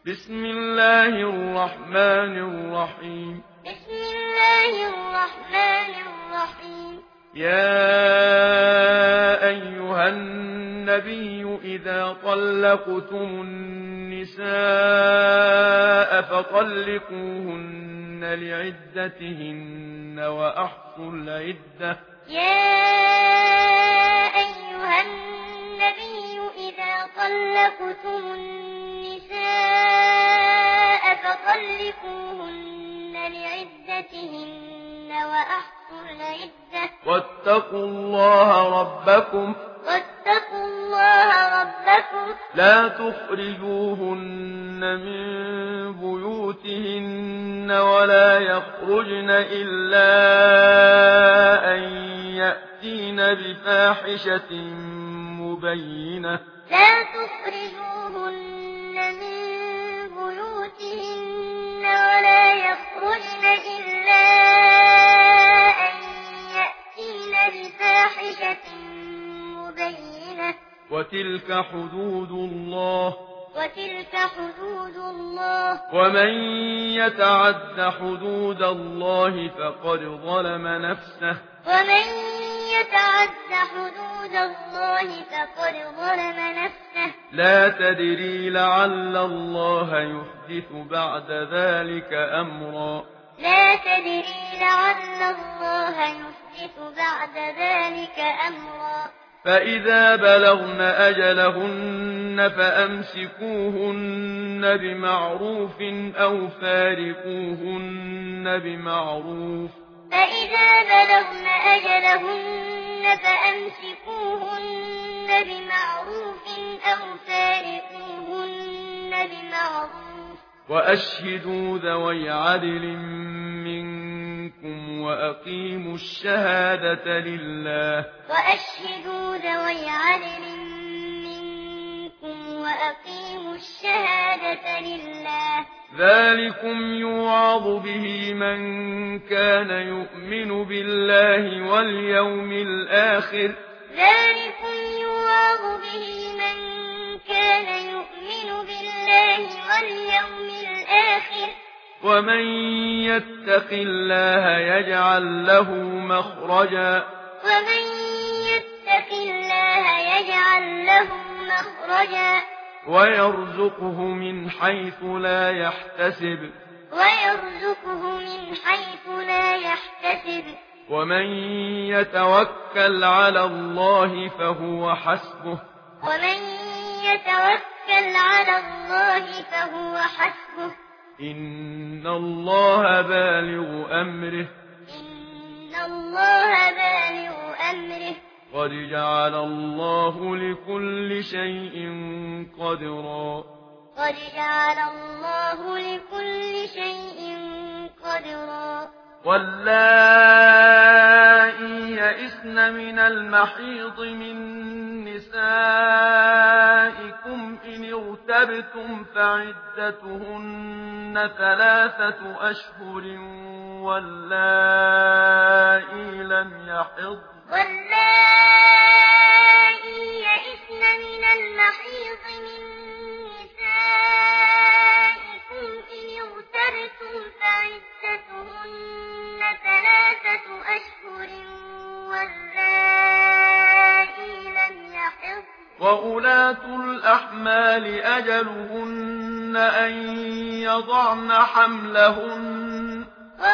بسم الله الرحمن الرحيم. بسم الله الرحمن الرحيم. يا أيها النبي إذا طلقتم النساء فطلقوهن لعدتهن وأحصوا العدة. يا أيها النبي إذا طلقتم النساء فطلقوهن لعدتهن وأحصوا العدة. واتقوا الله ربكم لا تخرجوهن من بيوتهن ولا يخرجن إلا أن يأتين بفاحشة مبينة. لا تخرجوهن من بيوتهن ولا يخرجن إلا أن يأتين بفاحشة مبينة. وتلك حدود الله ومن يتعد حدود الله فقد ظلم نفسه. لا تدري لعل الله يحدث بعد ذلك أمرا. فإذا بلغن أجلهن فأمسكوهن بمعروف أو فارقوهن بمعروف. وأشهدوا ذوي عدل منكم وأقيموا الشهادة لله. ذلكم يوعظ به من كان يؤمن بالله واليوم الآخر. ومن يتق الله يجعل له مخرجا ويرزقه من حيث لا يحتسب. ومن يتوكل على الله فهو حسبه. إن الله بالغ أمره قد جعل الله لكل شيء قدرا. واللائي يئسن من المحيض من نسائكم إن ارتبتم فعدتهن 3 أشهر واللائي لم يحضن وأولاة الأحمال أجلهن أن يضعن حملهن.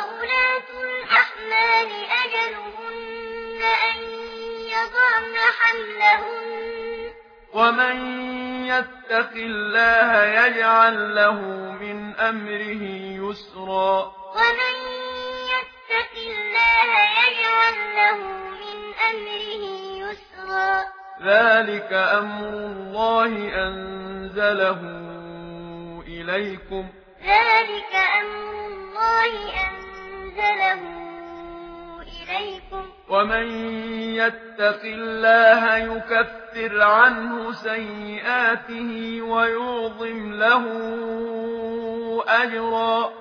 ومن يتق الله يجعل له من أمره يسرا. ذلك أمر الله أنزله إليكم. ومن يتق الله يكفر عنه سيئاته ويعظم له أجرا.